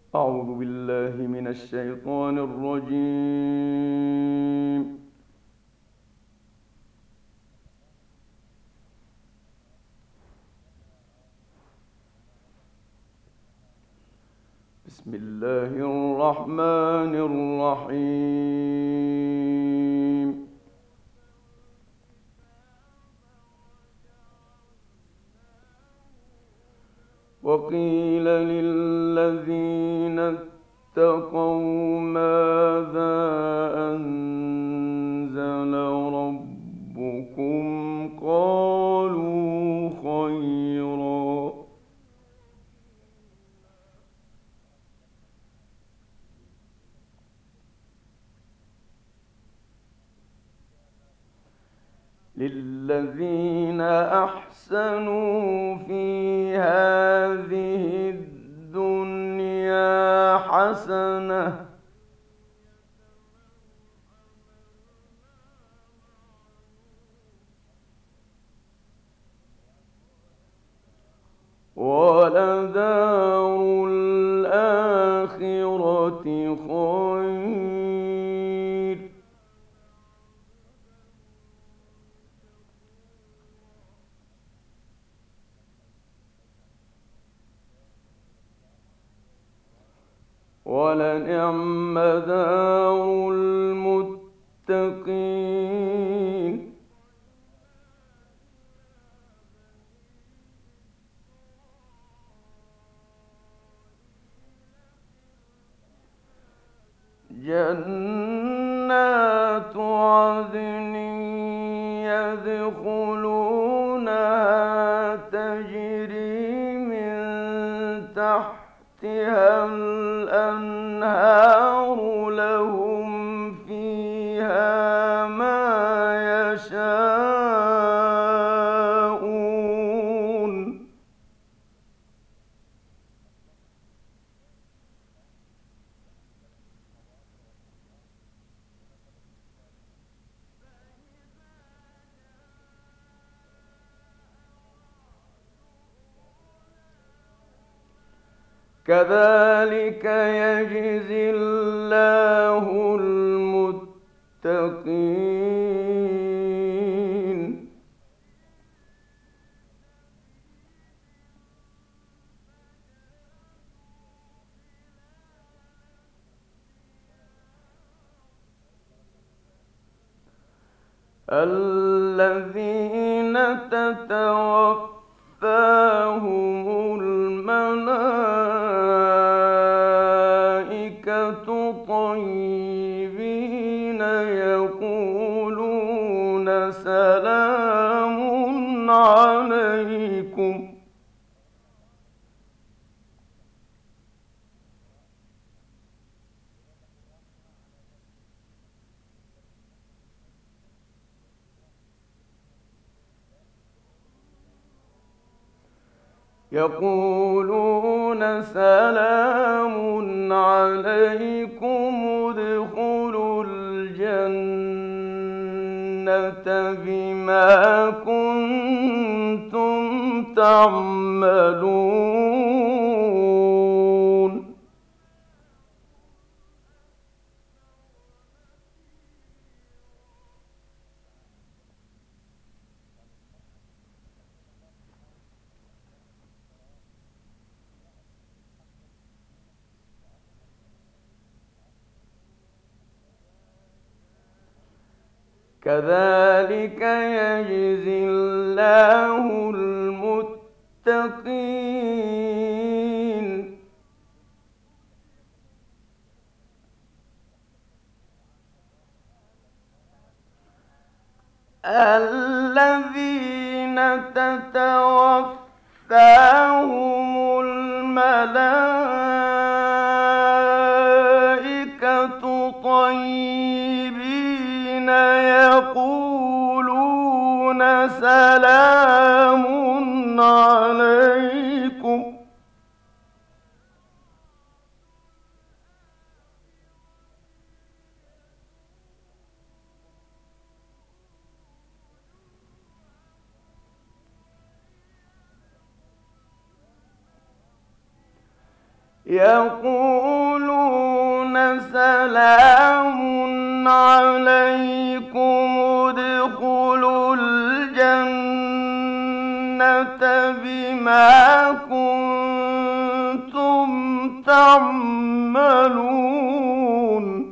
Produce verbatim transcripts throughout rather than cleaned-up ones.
أعوذ بالله من الشيطان الرجيم. بسم الله الرحمن الرحيم. وقيل للذين اتقوا ماذا أنزل ربكم قالوا خيرا. للذين أحسنوا في هذه الدنيا حسنة ولدار الآخرة خير. ولنعم دار المتقين. جنات عدن يدخلونها تجري من تحتها الأنهار لهم فيها ما يشاءون. كذلك يجزي الله المتقين. الذين تتوفاهم الملائكة طيبين يقولون سلام عليكم. يقولون سلام عليكم ادخلوا الجنة بما كنتم تعملون. كذلك يجزي الله المتقين. الذين تتوفاهم الملائكة طيبين يقولون سلام عليكم. يقولون سلام عليكم ادخلوا الجنة بما كنتم تعملون.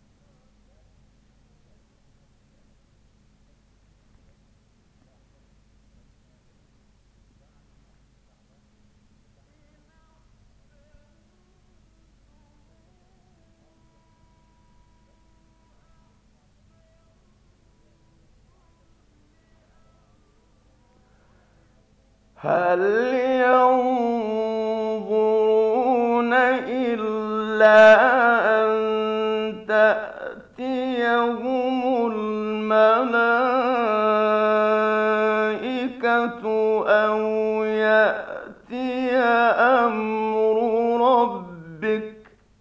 هل ينظرون إلا أن تأتيهم الملائكة أو يأتي أمر ربك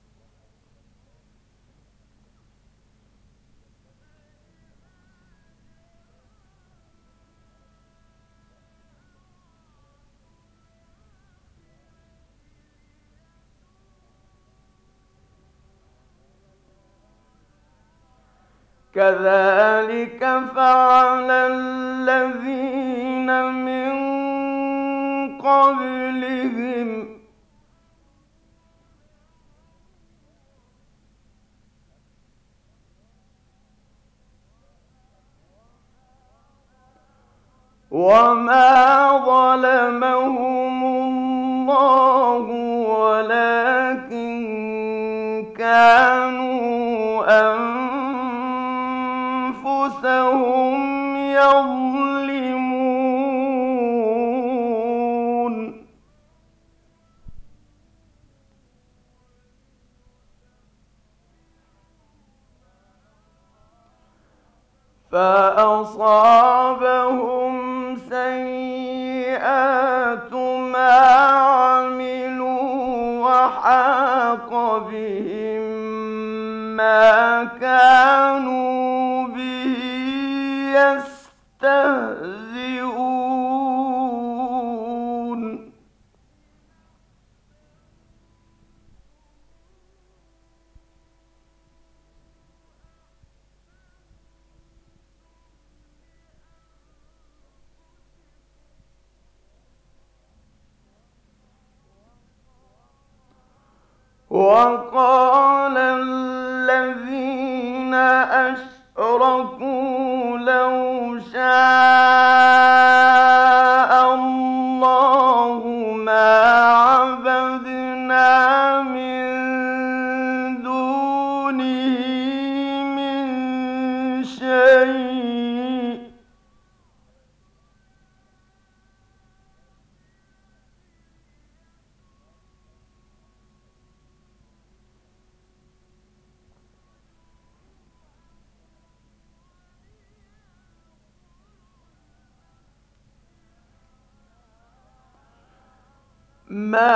كذلك فعل الذين من قبلهم وما ظلمهم الله ولكن كانوا أنفسهم يظلمون. فأصابهم سيئات ما عملوا وحاق بهم ما كانوا به يستهزئون. وقال الذين أشركوا لو شاء الله ما عبدنا من دونه من شيء ما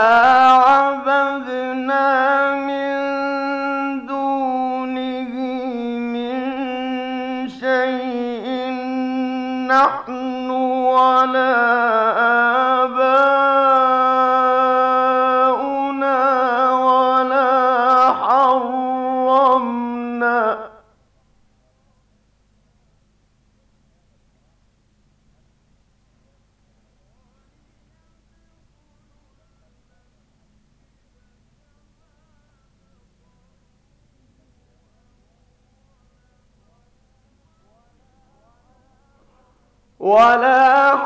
عبدنا من دونه من شيء نحن ولا آباؤنا ولا حرمنا ولا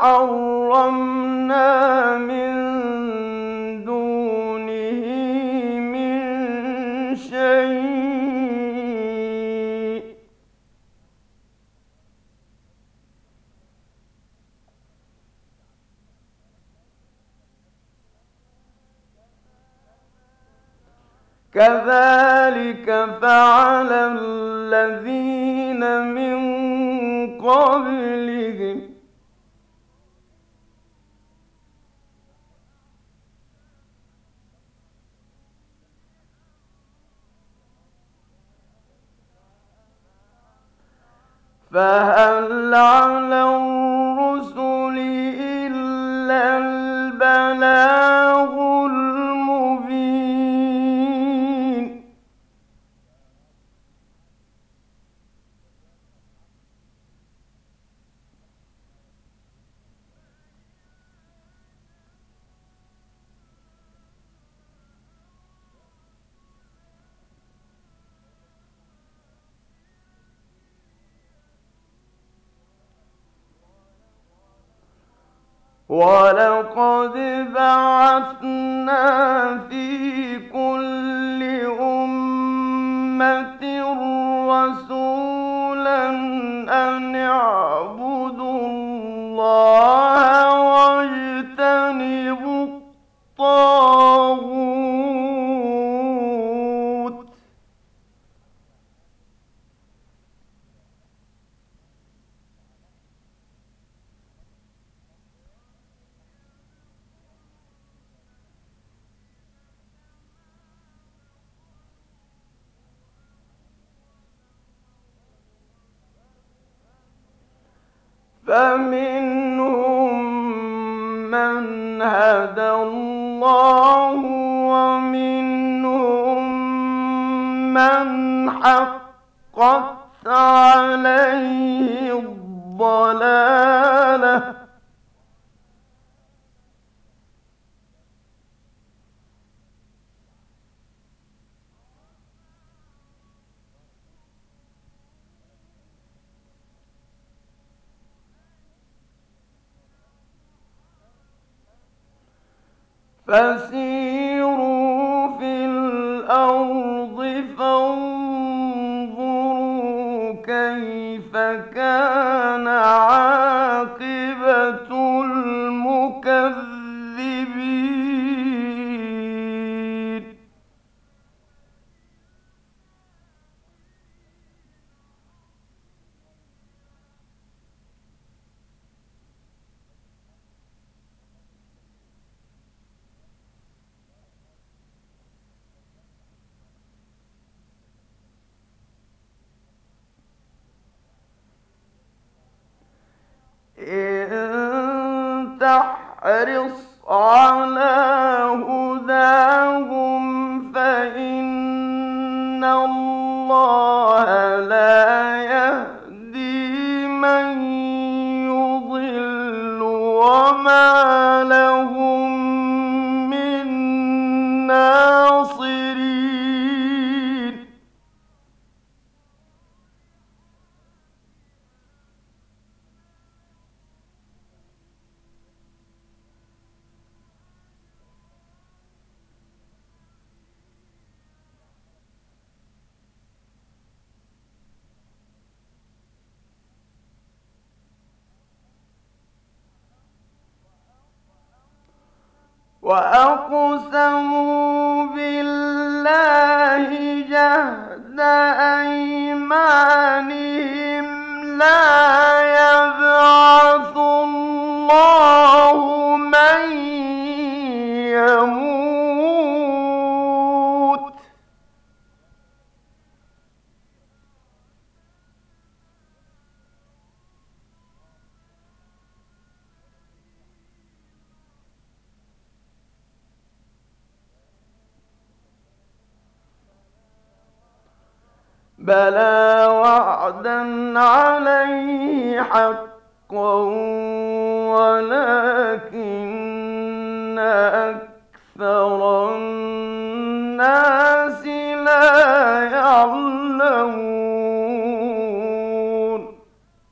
حرمنا من دونه من شيء كذلك فعل الذين من قبلهم فهل على الرسل إلا البلاغ المبين. ولقد بعثنا في كل أمة رسولا أن اعبدوا الله واجتنبوا الطاغوت. فمنهم من هدى الله ومنهم من حقت عليه الضلالة. فسيروا في الأرض فانظروا كيف كان عاقبة المكذبين. إن تحرص على هداهم فإن الله لا يهدي من يضل وما لهم من ناصرين. وأقسموا بالله جهد أيمانهم لا يبعث الله من يموت. بلى وعدا عليه حقا ولكن أكثر الناس لا يعلمون.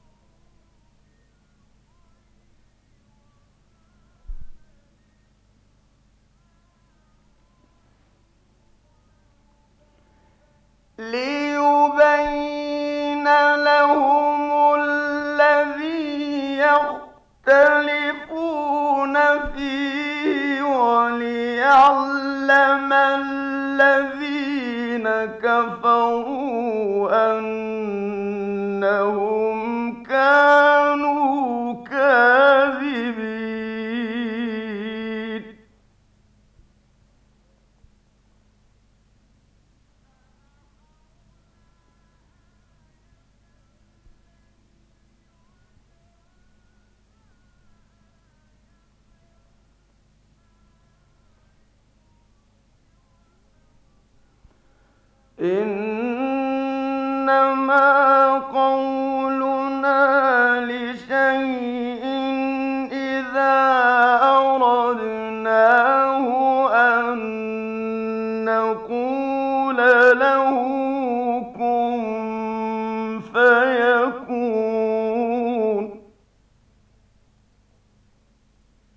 ليبين لهم الذي يختلفون فيه وليعلم الذين كفروا أنهم كانوا كاذبين. إنما قولنا لشيء إذا أردناه أن نقول له كن فيكون.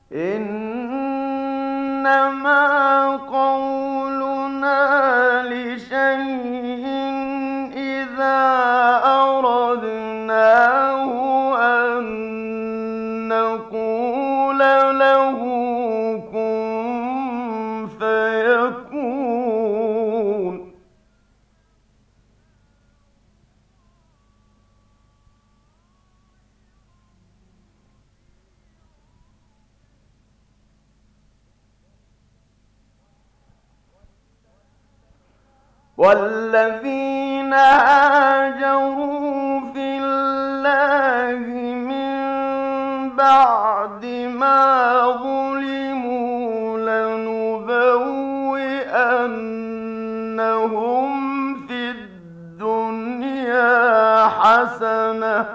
إنما قولنا لشيء إذا أردناه أن نقول له كن فيكون. والذين هاجروا في الله من بعد ما ظلموا لنبوئنهم في الدنيا حسنة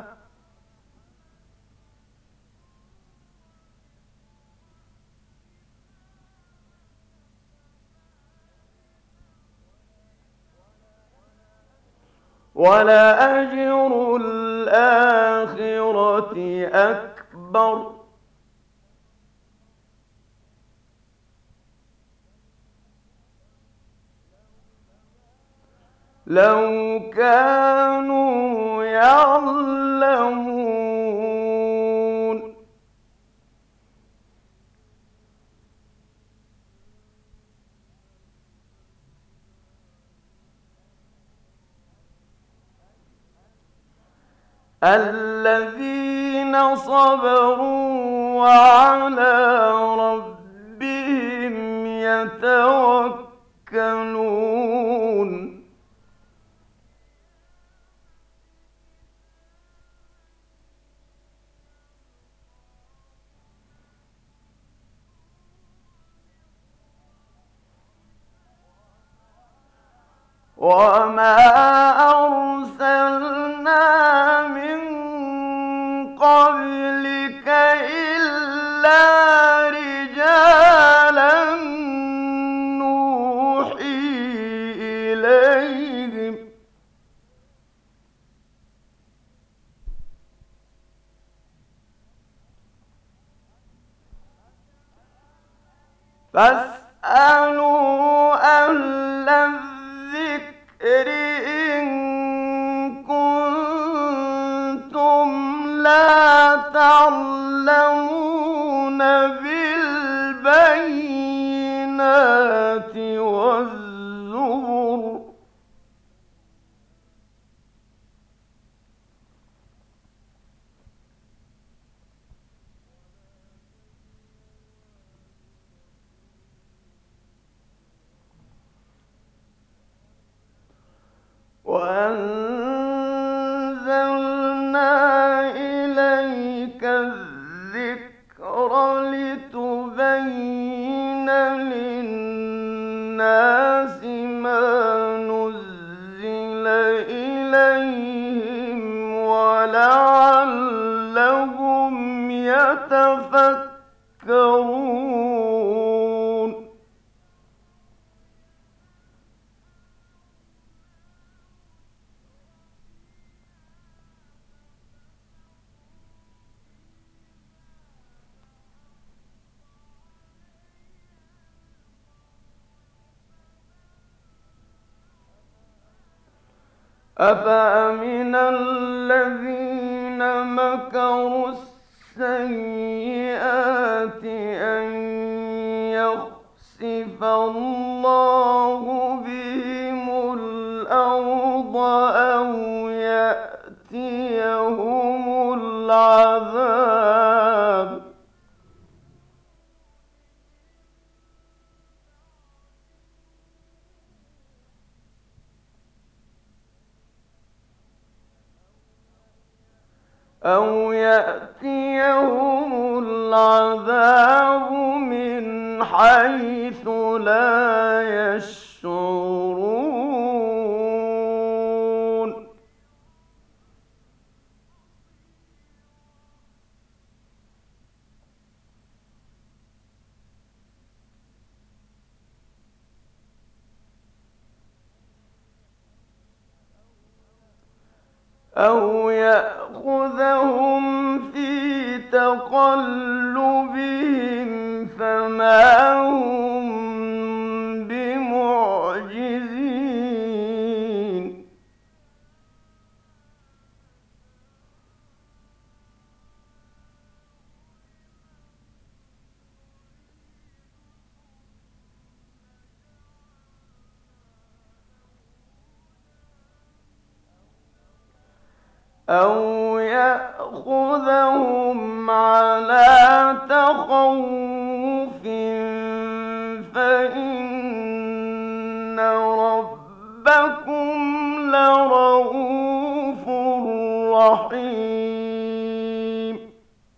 ولأجر الآخرة أكبر لو كانوا يعلمون. الذين صبروا وعلى ربهم يتوكلون. وما أرسلنا من قبلك إلا رجالا نوحي إليهم فاسألوا أهل الذكر إن كنتم لا تعلمون بالبينات والزبر وأنزلنا إليك الذكر لتبين للناس ما نزل إليهم ولعلهم يتفكرون. أفأمن الذين مكروا السيئات أن يخسف الله بهم الأرض أو يأتيهم العذاب أو يأتيهم العذاب من حيث لا يشعرون. أو يأخذهم في تقلبهم فما هم بمعجزين. أو يأخذهم على تخوف فإن ربكم لرءوف رحيم.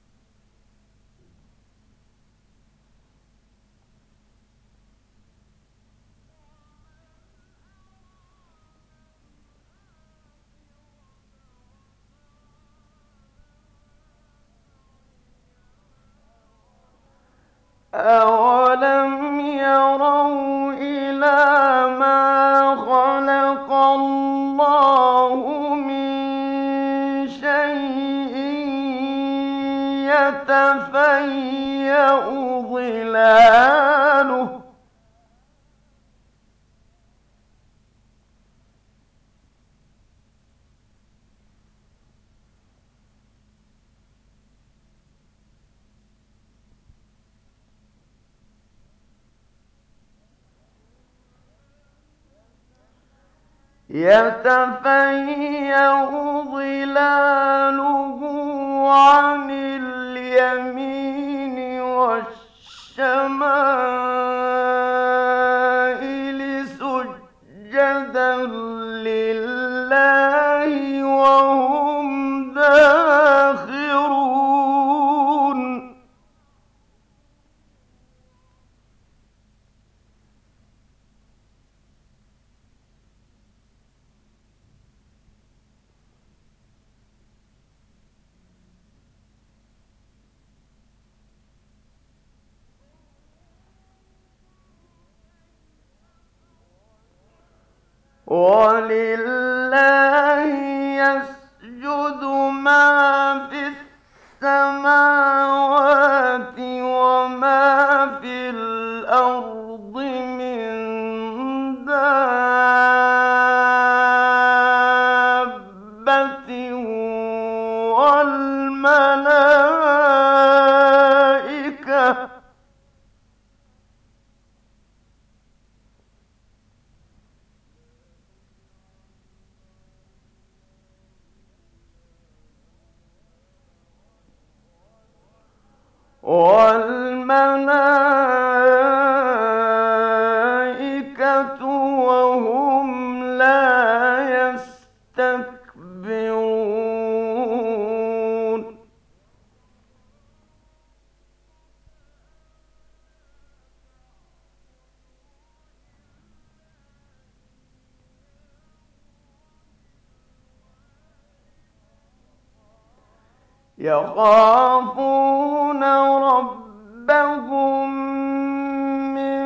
أَوَلَمْ يَرَوْا إِلَىٰ مَا خَلَقَ اللَّهُ مِن شَيْءٍ يَتَفَيَّأُ ظِلَالُهُ يتفيأ ظلاله عن اليمين والشمائل سجدا لله وهم داخرون. ولله يسجد ما في السماوات وما في الأرض من دابة والملائكة والملائكة وهم لا يستكبرون. يخافون ربهم من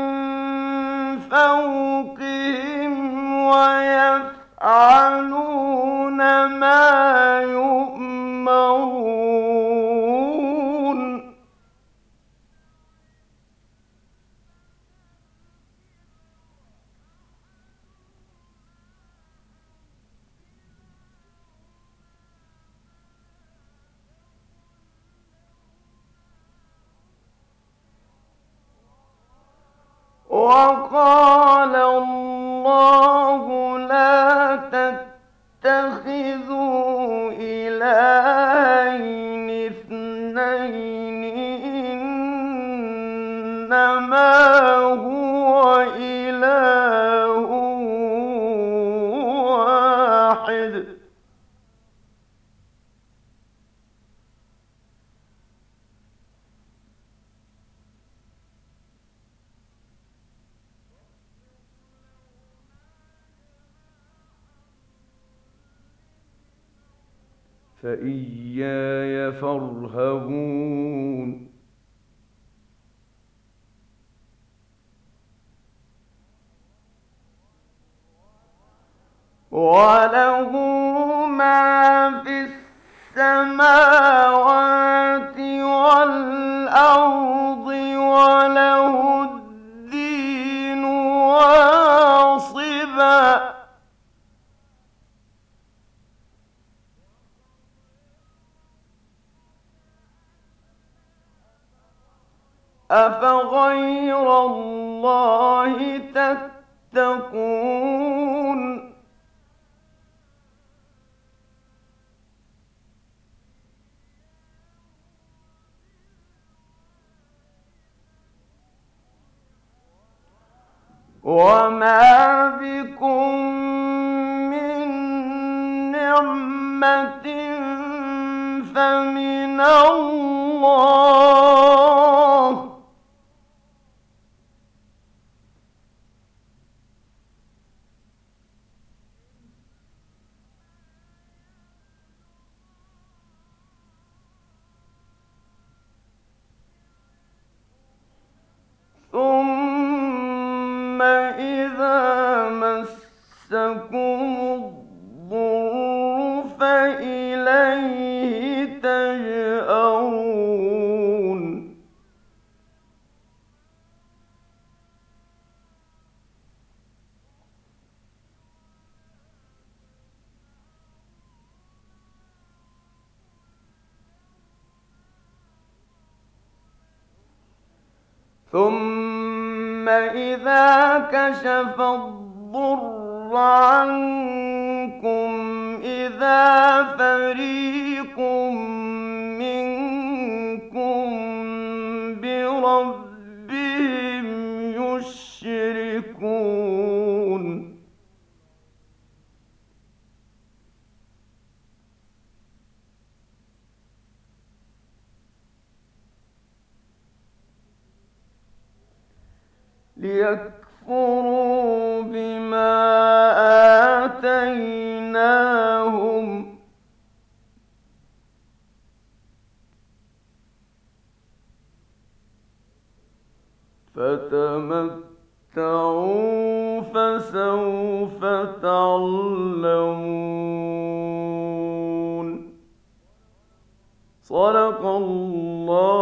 فوقهم ويفعلون ما يؤمرون. وقال الله لا تتخذوا إلهين اثنين إنما هو إله واحد. فإياي فارهبون. وله ما في السماوات أفغير الله تتقون وما بكم من نعمة فمن الله ثم إذا مسكم الضر فإليه تجأرون ثم إذا كشف الضر عنكم إذا فريق منكم بربهم يشركون ليكفروا بما آتيناهم فتمتعوا فسوف تعلمون. صدق الله